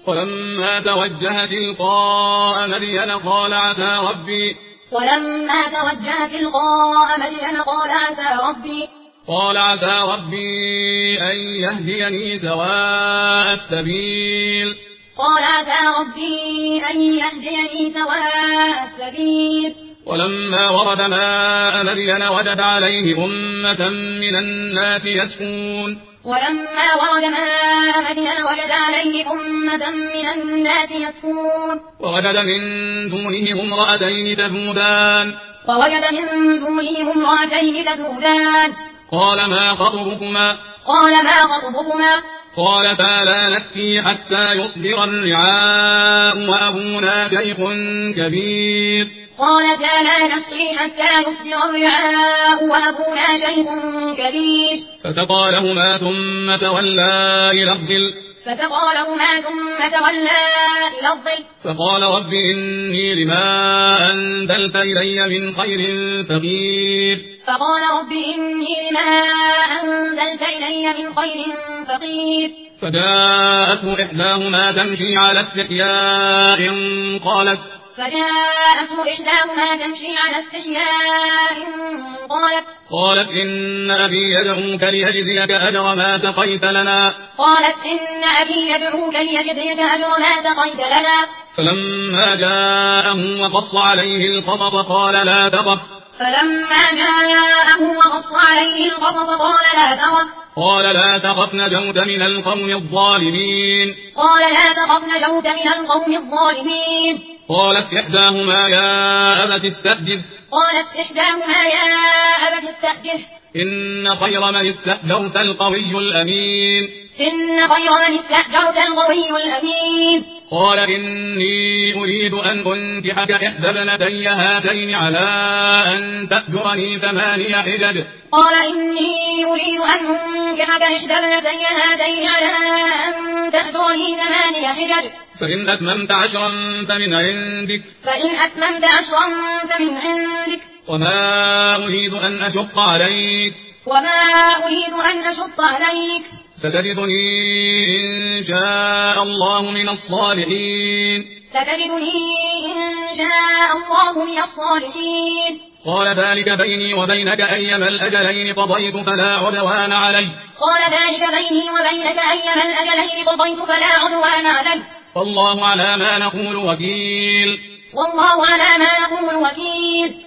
ولما توجه تلقاء مدين قال عسى ربي أن يهديني سواء السبيل ولما ورد ماء مدين وجد عليه أمة من الناس يسقون ووجد من دونهم امرأتين تذودان قال ما خطبكما قالتا لا نسقي حتى يصدر الرعاء وأبونا شيخ كبير فسقى لهما ثم تولى إلى الظل فقال رب إني لما أنزلت إلي من خير فقير فجاءته إحداهما تمشي على استحياء قالت إن أبي يدعوك ليجزيك أجر ما سقيت لنا فلما جاءه وقص عليه القصص قال لا تخف نجوت من القوم الظالمين قالت إحداهما يا أبت استأجره إن خير من استأجرت القوي الأمين قال إني أريد أن أنكحك إحدى ابنتي هاتين على أن تأجرني 8 حجج فإن أتممت 10 فمن عندك وما أريد أن أشق عليك ستجدني إن شاء الله من الصالحين قال ذلك بيني وبينك أيما الأجلين قضيت فلا عدوان علي والله على ما نقول وكيل